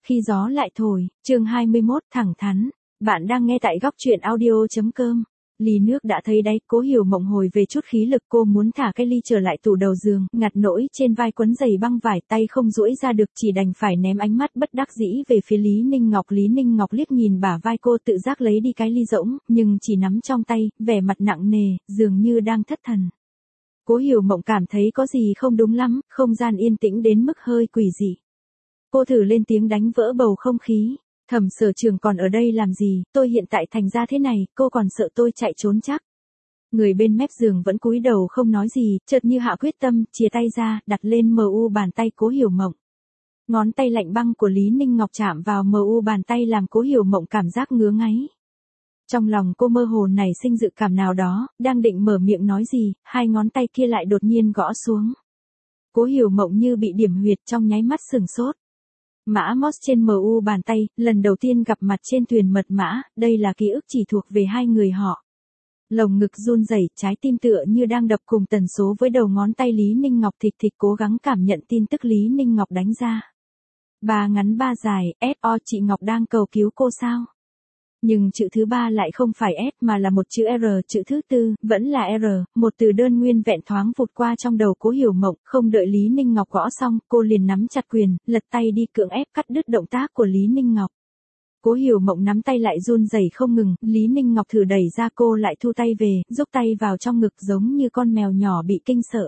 Khi gió lại thổi, chương 21 thẳng thắn. Bạn đang nghe tại góc truyện audio.com. Ly nước đã thấy đáy, Cố Hiểu Mộng hồi về chút khí lực, cô muốn thả cái ly trở lại tủ đầu giường, ngặt nỗi trên vai quấn giày băng vải, tay không duỗi ra được, chỉ đành phải ném ánh mắt bất đắc dĩ về phía Lý Ninh Ngọc. Lý Ninh Ngọc liếc nhìn bả vai cô, tự giác lấy đi cái ly rỗng, nhưng chỉ nắm trong tay, vẻ mặt nặng nề, dường như đang thất thần. Cố Hiểu Mộng cảm thấy có gì không đúng lắm, không gian yên tĩnh đến mức hơi quỷ dị. Cô thử lên tiếng đánh vỡ bầu không khí. Thẩm Sở Trường còn ở đây làm gì, tôi hiện tại thành ra thế này, cô còn sợ tôi chạy trốn chắc. Người bên mép giường vẫn cúi đầu không nói gì, chợt như hạ quyết tâm, chìa tay ra, đặt lên mu bàn tay Cố Hiểu Mộng. Ngón tay lạnh băng của Lý Ninh Ngọc chạm vào mu bàn tay làm Cố Hiểu Mộng cảm giác ngứa ngáy. Trong lòng cô mơ hồ nảy sinh dự cảm nào đó, đang định mở miệng nói gì, hai ngón tay kia lại đột nhiên gõ xuống. Cố Hiểu Mộng như bị điểm huyệt, trong nháy mắt sửng sốt. Mã Moss trên mu bàn tay, lần đầu tiên gặp mặt trên thuyền mật mã, đây là ký ức chỉ thuộc về hai người họ. Lồng ngực run rẩy, trái tim tựa như đang đập cùng tần số với đầu ngón tay Lý Ninh Ngọc thịch thịch cố gắng cảm nhận tin tức Lý Ninh Ngọc đánh ra. Ba ngắn ba dài, S.O. chị Ngọc đang cầu cứu cô sao? Nhưng chữ thứ ba lại không phải S mà là một chữ R, chữ thứ tư, vẫn là R, một từ đơn nguyên vẹn thoáng vụt qua trong đầu Cố Hiểu Mộng, không đợi Lý Ninh Ngọc gõ xong, cô liền nắm chặt quyền, lật tay đi cưỡng ép cắt đứt động tác của Lý Ninh Ngọc. Cố Hiểu Mộng nắm tay lại run rẩy không ngừng, Lý Ninh Ngọc thử đẩy ra cô lại thu tay về, rúc tay vào trong ngực giống như con mèo nhỏ bị kinh sợ.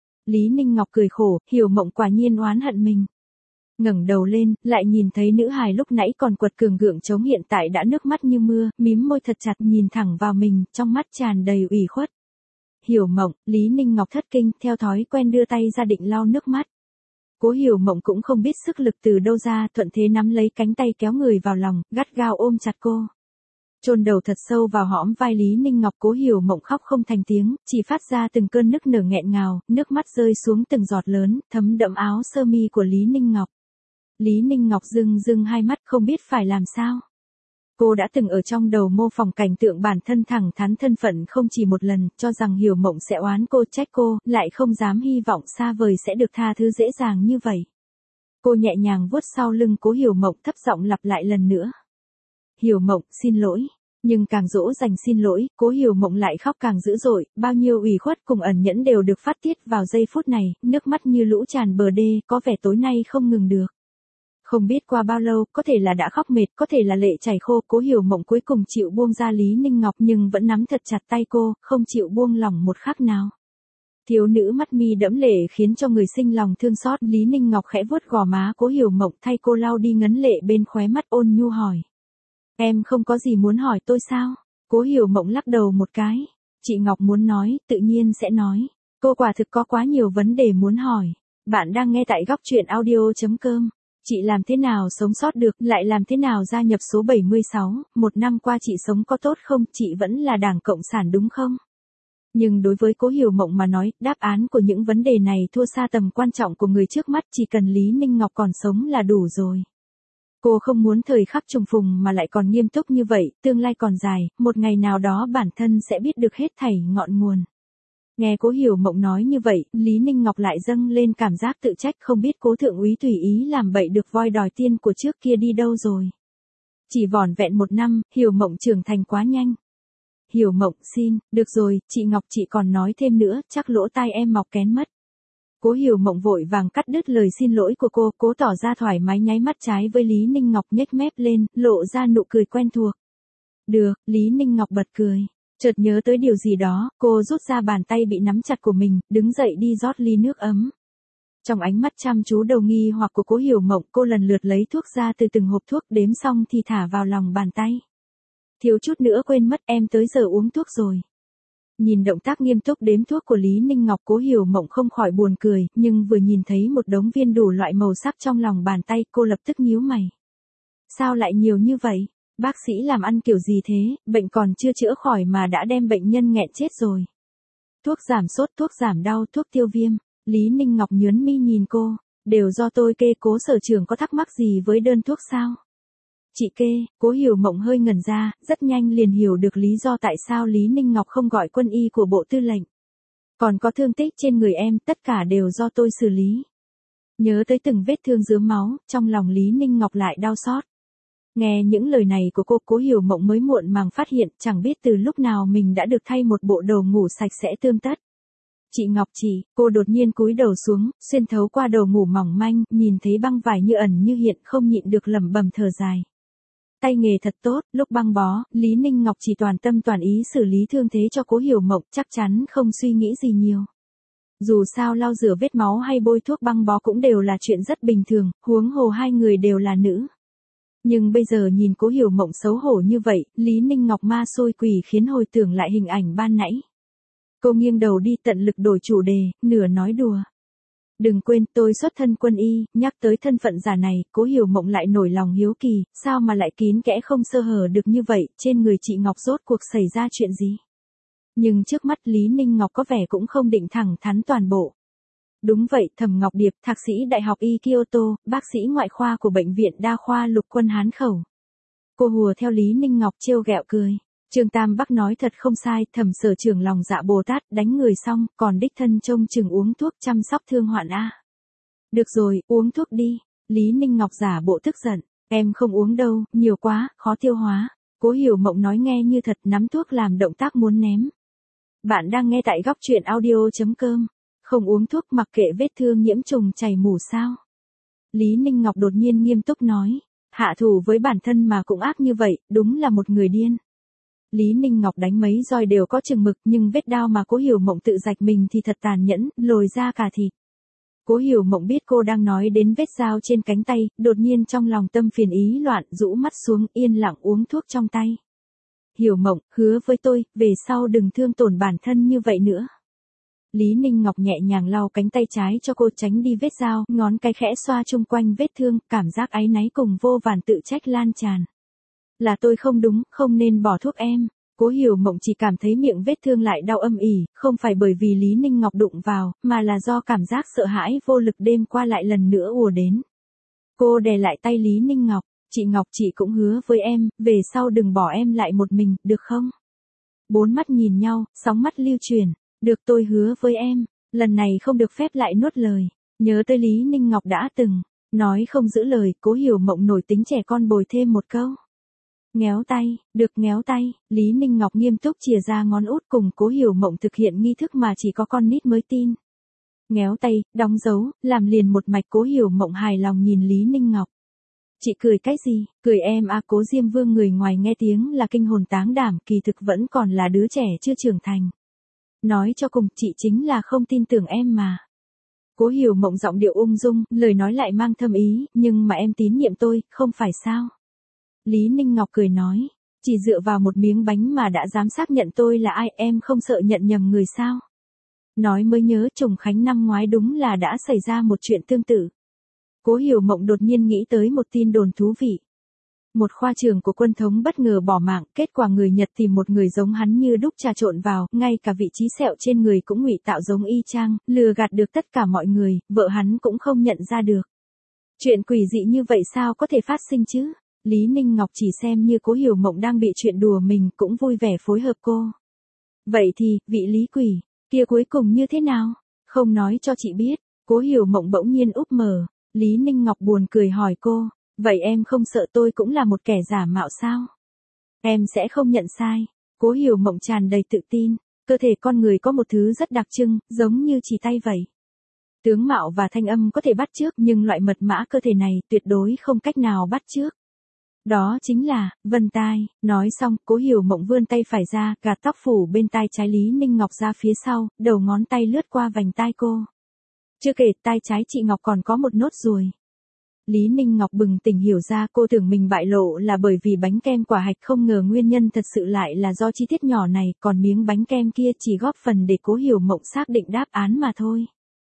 Lý Ninh Ngọc cười khổ, Hiểu Mộng quả nhiên oán hận mình. Ngẩng đầu lên, lại nhìn thấy nữ hài lúc nãy còn quật cường gượng chống hiện tại đã nước mắt như mưa, mím môi thật chặt nhìn thẳng vào mình, trong mắt tràn đầy ủy khuất. Hiểu Mộng, Lý Ninh Ngọc thất kinh, theo thói quen đưa tay ra định lau nước mắt. Cố Hiểu Mộng cũng không biết sức lực từ đâu ra, thuận thế nắm lấy cánh tay kéo người vào lòng, gắt gao ôm chặt cô. Chôn đầu thật sâu vào hõm vai Lý Ninh Ngọc, Cố Hiểu Mộng khóc không thành tiếng, chỉ phát ra từng cơn nức nở nghẹn ngào, nước mắt rơi xuống từng giọt lớn, thấm đẫm áo sơ mi của Lý Ninh Ngọc. Lý Ninh Ngọc rưng hai mắt không biết phải làm sao. Cô đã từng ở trong đầu mô phỏng cảnh tượng bản thân thẳng thắn thân phận không chỉ một lần, cho rằng Hiểu Mộng sẽ oán cô trách cô, lại không dám hy vọng xa vời sẽ được tha thứ dễ dàng như vậy. Cô nhẹ nhàng vuốt sau lưng Cố Hiểu Mộng, thấp giọng lặp lại lần nữa. Hiểu Mộng, xin lỗi. Nhưng càng dỗ dành xin lỗi, Cố Hiểu Mộng lại khóc càng dữ dội, bao nhiêu ủy khuất cùng ẩn nhẫn đều được phát tiết vào giây phút này, nước mắt như lũ tràn bờ đê, có vẻ tối nay không ngừng được. Không biết qua bao lâu, có thể là đã khóc mệt, có thể là lệ chảy khô, Cố Hiểu Mộng cuối cùng chịu buông ra Lý Ninh Ngọc nhưng vẫn nắm thật chặt tay cô, không chịu buông lỏng một khắc nào. Thiếu nữ mắt mi đẫm lệ khiến cho người sinh lòng thương xót, Lý Ninh Ngọc khẽ vuốt gò má Cố Hiểu Mộng, thay cô lau đi ngấn lệ bên khóe mắt, ôn nhu hỏi. Em không có gì muốn hỏi tôi sao? Cố Hiểu Mộng lắc đầu một cái. Chị Ngọc muốn nói, tự nhiên sẽ nói. Cô quả thực có quá nhiều vấn đề muốn hỏi. Bạn đang nghe tại góc truyện audio.com. Chị làm thế nào sống sót được, lại làm thế nào gia nhập số 76, một năm qua chị sống có tốt không, chị vẫn là Đảng Cộng sản đúng không? Nhưng đối với Cố Hiểu Mộng mà nói, đáp án của những vấn đề này thua xa tầm quan trọng của người trước mắt, chỉ cần Lý Ninh Ngọc còn sống là đủ rồi. Cô không muốn thời khắc trùng phùng mà lại còn nghiêm túc như vậy, tương lai còn dài, một ngày nào đó bản thân sẽ biết được hết thảy ngọn nguồn. Nghe Cố Hiểu Mộng nói như vậy, Lý Ninh Ngọc lại dâng lên cảm giác tự trách, không biết Cố thượng úy tùy ý làm bậy được voi đòi tiên của trước kia đi đâu rồi. Chỉ vỏn vẹn một năm, Hiểu Mộng trưởng thành quá nhanh. Hiểu Mộng, xin, được rồi, chị Ngọc chị còn nói thêm nữa, chắc lỗ tai em mọc kén mất. Cố Hiểu Mộng vội vàng cắt đứt lời xin lỗi của cô, cố tỏ ra thoải mái nháy mắt trái với Lý Ninh Ngọc, nhếch mép lên, lộ ra nụ cười quen thuộc. Được, Lý Ninh Ngọc bật cười. Chợt nhớ tới điều gì đó, cô rút ra bàn tay bị nắm chặt của mình, đứng dậy đi rót ly nước ấm. Trong ánh mắt chăm chú đầu nghi hoặc của Cố Hiểu Mộng, cô lần lượt lấy thuốc ra từ từng hộp thuốc, đếm xong thì thả vào lòng bàn tay. Thiếu chút nữa quên mất, em tới giờ uống thuốc rồi. Nhìn động tác nghiêm túc đếm thuốc của Lý Ninh Ngọc, Cố Hiểu Mộng không khỏi buồn cười, nhưng vừa nhìn thấy một đống viên đủ loại màu sắc trong lòng bàn tay, cô lập tức nhíu mày. Sao lại nhiều như vậy? Bác sĩ làm ăn kiểu gì thế, bệnh còn chưa chữa khỏi mà đã đem bệnh nhân nghẹn chết rồi. Thuốc giảm sốt, thuốc giảm đau, thuốc tiêu viêm. Lý Ninh Ngọc nhướng mi nhìn cô, đều do tôi kê. Cố sở trưởng có thắc mắc gì với đơn thuốc sao? Chị kê. Cố Hiểu Mộng hơi ngẩn ra, rất nhanh liền hiểu được lý do tại sao Lý Ninh Ngọc không gọi quân y của Bộ Tư lệnh. Còn có thương tích trên người em, tất cả đều do tôi xử lý. Nhớ tới từng vết thương rứa máu, trong lòng Lý Ninh Ngọc lại đau xót. Nghe những lời này của cô, Cố Hiểu Mộng mới muộn màng phát hiện chẳng biết từ lúc nào mình đã được thay một bộ đồ ngủ sạch sẽ tươm tất. Chị Ngọc chị, cô đột nhiên cúi đầu xuống, xuyên thấu qua đồ ngủ mỏng manh, nhìn thấy băng vải như ẩn như hiện, không nhịn được lẩm bẩm thở dài. Tay nghề thật tốt, lúc băng bó, Lý Ninh Ngọc chỉ toàn tâm toàn ý xử lý thương thế cho Cố Hiểu Mộng, chắc chắn không suy nghĩ gì nhiều. Dù sao lau rửa vết máu hay bôi thuốc băng bó cũng đều là chuyện rất bình thường, huống hồ hai người đều là nữ. Nhưng bây giờ nhìn Cố Hiểu Mộng xấu hổ như vậy, Lý Ninh Ngọc ma xôi quỷ khiến hồi tưởng lại hình ảnh ban nãy. Cô nghiêng đầu đi tận lực đổi chủ đề, nửa nói đùa. Đừng quên tôi xuất thân quân y, nhắc tới thân phận giả này, Cố Hiểu Mộng lại nổi lòng hiếu kỳ, sao mà lại kín kẽ không sơ hở được như vậy, trên người chị Ngọc rốt cuộc xảy ra chuyện gì? Nhưng trước mắt Lý Ninh Ngọc có vẻ cũng không định thẳng thắn toàn bộ. Đúng vậy, Thẩm Ngọc Điệp, thạc sĩ Đại học Y Kyoto, bác sĩ ngoại khoa của Bệnh viện Đa khoa Lục Quân Hán Khẩu. Cô hùa theo Lý Ninh Ngọc trêu ghẹo cười. Trương Tam Bắc nói thật không sai, Thẩm sở trưởng lòng dạ Bồ Tát, đánh người xong, còn đích thân trông chừng uống thuốc chăm sóc thương hoạn a. Được rồi, uống thuốc đi. Lý Ninh Ngọc giả bộ tức giận. Em không uống đâu, nhiều quá, khó tiêu hóa. Cố Hiểu Mộng nói nghe như thật, nắm thuốc làm động tác muốn ném. Bạn đang nghe tại góc truyện audio.com. Không uống thuốc mặc kệ vết thương nhiễm trùng chảy mủ sao? Lý Ninh Ngọc đột nhiên nghiêm túc nói. Hạ thủ với bản thân mà cũng ác như vậy, đúng là một người điên. Lý Ninh Ngọc đánh mấy roi đều có chừng mực, nhưng vết đao mà Cố Hiểu Mộng tự rạch mình thì thật tàn nhẫn, lồi ra cả thịt. Cố Hiểu Mộng biết cô đang nói đến vết dao trên cánh tay, đột nhiên trong lòng tâm phiền ý loạn, rũ mắt xuống, yên lặng uống thuốc trong tay. Hiểu Mộng, hứa với tôi, về sau đừng thương tổn bản thân như vậy nữa. Lý Ninh Ngọc nhẹ nhàng lau cánh tay trái cho cô tránh đi vết dao, ngón cái khẽ xoa chung quanh vết thương, cảm giác áy náy cùng vô vàn tự trách lan tràn. Là tôi không đúng, không nên bỏ thuốc em. Cố Hiểu Mộng chỉ cảm thấy miệng vết thương lại đau âm ỉ, không phải bởi vì Lý Ninh Ngọc đụng vào, mà là do cảm giác sợ hãi vô lực đêm qua lại lần nữa ùa đến. Cô đè lại tay Lý Ninh Ngọc, chị Ngọc chị cũng hứa với em, về sau đừng bỏ em lại một mình, được không? Bốn mắt nhìn nhau, sóng mắt lưu truyền, được tôi hứa với em, lần này không được phép lại nuốt lời. Nhớ tới Lý Ninh Ngọc đã từng nói không giữ lời, Cố Hiểu Mộng nổi tính trẻ con bồi thêm một câu. Ngéo tay, được ngéo tay, Lý Ninh Ngọc nghiêm túc chìa ra ngón út cùng Cố Hiểu Mộng thực hiện nghi thức mà chỉ có con nít mới tin. Ngéo tay, đóng dấu, làm liền một mạch. Cố Hiểu Mộng hài lòng nhìn Lý Ninh Ngọc. Chị cười cái gì, cười em à? Cố Diêm Vương người ngoài nghe tiếng là kinh hồn táng đảm, kỳ thực vẫn còn là đứa trẻ chưa trưởng thành. Nói cho cùng, chị chính là không tin tưởng em mà. Cố Hiểu Mộng giọng điệu ung dung, lời nói lại mang thâm ý, nhưng mà em tín nhiệm tôi, không phải sao? Lý Ninh Ngọc cười nói, chỉ dựa vào một miếng bánh mà đã dám xác nhận tôi là ai, em không sợ nhận nhầm người sao? Nói mới nhớ Trùng Khánh năm ngoái đúng là đã xảy ra một chuyện tương tự. Cố Hiểu Mộng đột nhiên nghĩ tới một tin đồn thú vị. Một khoa trưởng của quân thống bất ngờ bỏ mạng, kết quả người Nhật tìm một người giống hắn như đúc trà trộn vào, ngay cả vị trí sẹo trên người cũng ngụy tạo giống y chang, lừa gạt được tất cả mọi người, vợ hắn cũng không nhận ra được. Chuyện quỷ dị như vậy sao có thể phát sinh chứ? Lý Ninh Ngọc chỉ xem như Cố Hiểu Mộng đang bị chuyện đùa mình, cũng vui vẻ phối hợp cô. Vậy thì, vị Lý quỷ kia cuối cùng như thế nào? Không nói cho chị biết. Cố Hiểu Mộng bỗng nhiên úp mở. Lý Ninh Ngọc buồn cười hỏi cô, vậy em không sợ tôi cũng là một kẻ giả mạo sao? Em sẽ không nhận sai. Cố Hiểu Mộng tràn đầy tự tin. Cơ thể con người có một thứ rất đặc trưng, giống như chỉ tay vậy. Tướng mạo và thanh âm có thể bắt chước, nhưng loại mật mã cơ thể này tuyệt đối không cách nào bắt chước. Đó chính là vân tai. Nói xong, Cố Hiểu Mộng vươn tay phải ra, gạt tóc phủ bên tai trái Lý Ninh Ngọc ra phía sau, đầu ngón tay lướt qua vành tai cô. Chưa kể, tai trái chị Ngọc còn có một nốt ruồi. Lý Ninh Ngọc bừng tỉnh hiểu ra, cô tưởng mình bại lộ là bởi vì bánh kem quả hạch, không ngờ nguyên nhân thật sự lại là do chi tiết nhỏ này, còn miếng bánh kem kia chỉ góp phần để Cố Hiểu Mộng xác định đáp án mà thôi.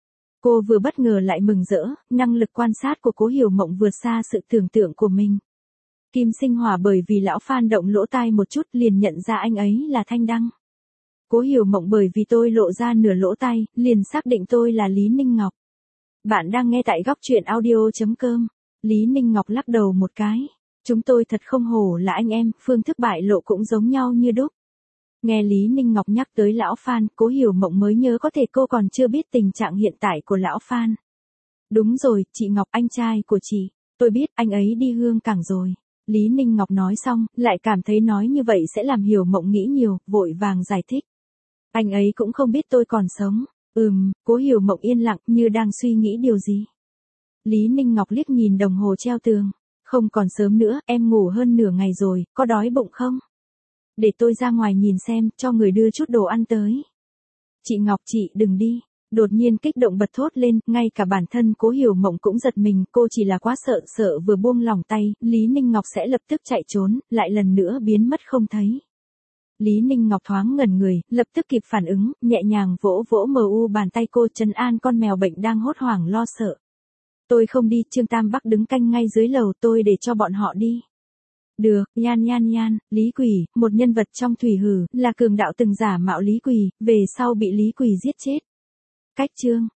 Cô vừa bất ngờ lại mừng rỡ, năng lực quan sát của Cố Hiểu Mộng vượt xa sự tưởng tượng của mình. Kim Sinh Hỏa bởi vì lão Phan động lỗ tai một chút liền nhận ra anh ấy là Thanh Đăng. Cố Hiểu Mộng bởi vì tôi lộ ra nửa lỗ tai, liền xác định tôi là Lý Ninh Ngọc. Bạn đang nghe tại góc truyện audio.com. Lý Ninh Ngọc lắc đầu một cái. Chúng tôi thật không hổ là anh em, phương thức bại lộ cũng giống nhau như đúc. Nghe Lý Ninh Ngọc nhắc tới lão Phan, Cố Hiểu Mộng mới nhớ có thể cô còn chưa biết tình trạng hiện tại của lão Phan. Đúng rồi, chị Ngọc, anh trai của chị. Tôi biết, anh ấy đi Hương Cảng rồi. Lý Ninh Ngọc nói xong, lại cảm thấy nói như vậy sẽ làm Hiểu Mộng nghĩ nhiều, vội vàng giải thích. Anh ấy cũng không biết tôi còn sống. Cố Hiểu Mộng yên lặng như đang suy nghĩ điều gì. Lý Ninh Ngọc liếc nhìn đồng hồ treo tường. Không còn sớm nữa, em ngủ hơn nửa ngày rồi, có đói bụng không? Để tôi ra ngoài nhìn xem, cho người đưa chút đồ ăn tới. Chị Ngọc, chị đừng đi. Đột nhiên kích động bật thốt lên, ngay cả bản thân Cố Hiểu Mộng cũng giật mình, cô chỉ là quá sợ vừa buông lỏng tay, Lý Ninh Ngọc sẽ lập tức chạy trốn, lại lần nữa biến mất không thấy. Lý Ninh Ngọc thoáng ngẩn người, lập tức kịp phản ứng, nhẹ nhàng vỗ vỗ bàn tay cô, trấn an con mèo bệnh đang hốt hoảng lo sợ. Tôi không đi, Trương Tam Bắc đứng canh ngay dưới lầu, tôi để cho bọn họ đi. Được, nhan, Lý Quỳ, một nhân vật trong Thủy Hử, là cường đạo từng giả mạo Lý Quỳ, về sau bị Lý Quỳ giết chết. Cách chương